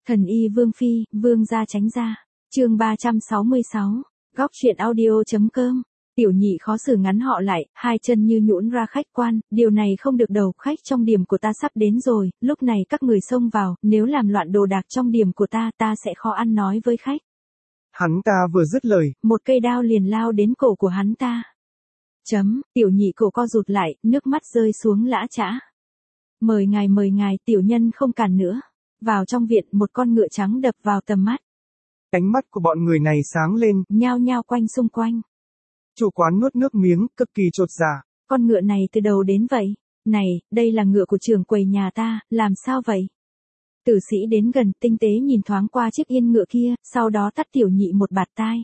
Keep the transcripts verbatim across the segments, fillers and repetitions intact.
Thần y Vương Phi, Vương gia tránh ra. Chương ba trăm sáu mươi sáu. Góc truyện audio.com. Tiểu nhị khó xử ngắn họ lại, hai chân như nhũn ra. Khách quan, điều này không được đâu, khách trong điểm của ta sắp đến rồi, lúc này các người xông vào, nếu làm loạn đồ đạc trong điểm của ta, ta sẽ khó ăn nói với khách. Hắn ta vừa dứt lời, một cây đao liền lao đến cổ của hắn ta. Chấm, tiểu nhị cổ co rụt lại, nước mắt rơi xuống lã chã. Mời ngài mời ngài, tiểu nhân không cản nữa. Vào trong viện, một con ngựa trắng đập vào tầm mắt. Ánh mắt của bọn người này sáng lên, nhao nhao quanh xung quanh. Chủ quán nuốt nước miếng, cực kỳ chột dạ. Con ngựa này từ đầu đến vậy. Này, đây là ngựa của trưởng quầy nhà ta, làm sao vậy? Tử sĩ đến gần, tinh tế nhìn thoáng qua chiếc yên ngựa kia, sau đó tắt tiểu nhị một bạt tai.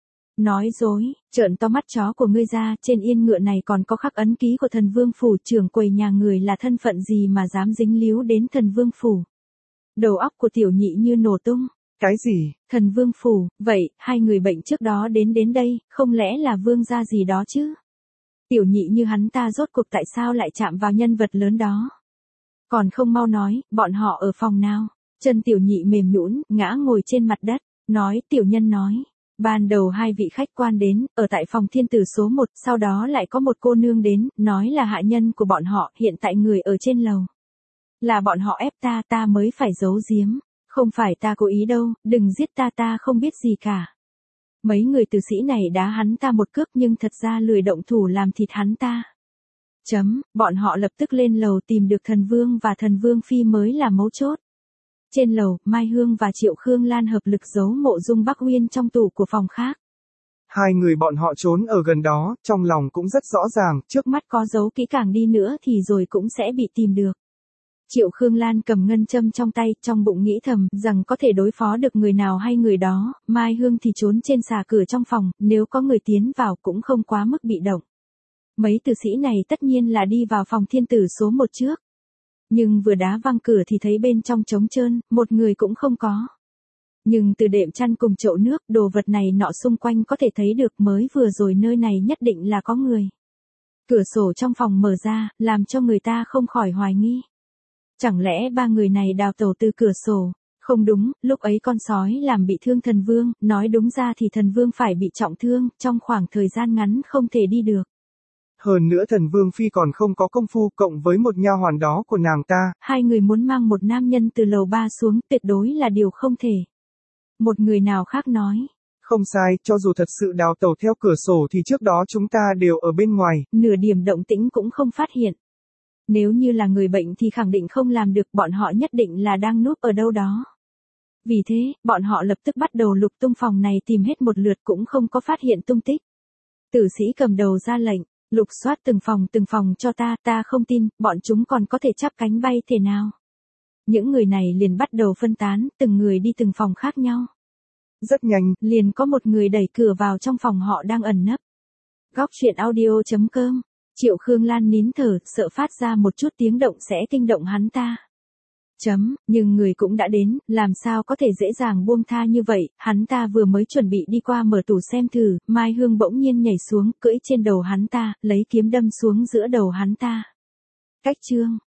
Nói dối, trợn to mắt chó của ngươi ra, trên yên ngựa này còn có khắc ấn ký của thần vương phủ, trưởng quầy nhà người là thân phận gì mà dám dính líu đến thần vương phủ. Đầu óc của tiểu nhị như nổ tung. Cái gì? Thần vương phủ, vậy, hai người bệnh trước đó đến đến đây, không lẽ là vương gia gì đó chứ? Tiểu nhị như hắn ta rốt cuộc tại sao lại chạm vào nhân vật lớn đó? Còn không mau nói, bọn họ ở phòng nào? Chân tiểu nhị mềm nhũn, ngã ngồi trên mặt đất, nói, tiểu nhân nói. Ban đầu hai vị khách quan đến, ở tại phòng thiên tử số một, sau đó lại có một cô nương đến, nói là hạ nhân của bọn họ, hiện tại người ở trên lầu. Là bọn họ ép ta, ta mới phải giấu giếm. Không phải ta cố ý đâu, đừng giết ta, ta không biết gì cả. Mấy người tử sĩ này đá hắn ta một cước nhưng thật ra lười động thủ làm thịt hắn ta. Chấm, bọn họ lập tức lên lầu tìm được thần vương và thần vương phi mới là mấu chốt. Trên lầu, Mai Hương và Triệu Khương Lan hợp lực giấu mộ dung Bắc Uyên trong tủ của phòng khác. Hai người bọn họ trốn ở gần đó, trong lòng cũng rất rõ ràng, trước mắt có giấu kỹ càng đi nữa thì rồi cũng sẽ bị tìm được. Triệu Khương Lan cầm ngân châm trong tay, trong bụng nghĩ thầm rằng có thể đối phó được người nào hay người đó, Mai Hương thì trốn trên xà cửa trong phòng, nếu có người tiến vào cũng không quá mức bị động. Mấy tử sĩ này tất nhiên là đi vào phòng thiên tử số một trước. Nhưng vừa đá văng cửa thì thấy bên trong trống trơn, một người cũng không có. Nhưng từ đệm chăn cùng chậu nước, đồ vật này nọ xung quanh có thể thấy được mới vừa rồi nơi này nhất định là có người. Cửa sổ trong phòng mở ra, làm cho người ta không khỏi hoài nghi. Chẳng lẽ ba người này đào tẩu từ cửa sổ? Không đúng, lúc ấy con sói làm bị thương thần vương, nói đúng ra thì thần vương phải bị trọng thương, trong khoảng thời gian ngắn không thể đi được. Hơn nữa thần vương phi còn không có công phu, cộng với một nha hoàn đó của nàng ta. Hai người muốn mang một nam nhân từ lầu ba xuống, tuyệt đối là điều không thể. Một người nào khác nói. Không sai, cho dù thật sự đào tẩu theo cửa sổ thì trước đó chúng ta đều ở bên ngoài. Nửa điểm động tĩnh cũng không phát hiện. Nếu như là người bệnh thì khẳng định không làm được, bọn họ nhất định là đang núp ở đâu đó. Vì thế, bọn họ lập tức bắt đầu lục tung phòng này tìm hết một lượt cũng không có phát hiện tung tích. Tử sĩ cầm đầu ra lệnh, lục soát từng phòng từng phòng cho ta, ta không tin, bọn chúng còn có thể chắp cánh bay thế nào. Những người này liền bắt đầu phân tán, từng người đi từng phòng khác nhau. Rất nhanh, liền có một người đẩy cửa vào trong phòng họ đang ẩn nấp. Góc truyện audio.com. Triệu Khương Lan nín thở, sợ phát ra một chút tiếng động sẽ kinh động hắn ta. Chấm, nhưng người cũng đã đến, làm sao có thể dễ dàng buông tha như vậy, hắn ta vừa mới chuẩn bị đi qua mở tủ xem thử, Mai Hương bỗng nhiên nhảy xuống, cưỡi trên đầu hắn ta, lấy kiếm đâm xuống giữa đầu hắn ta. Cách chương.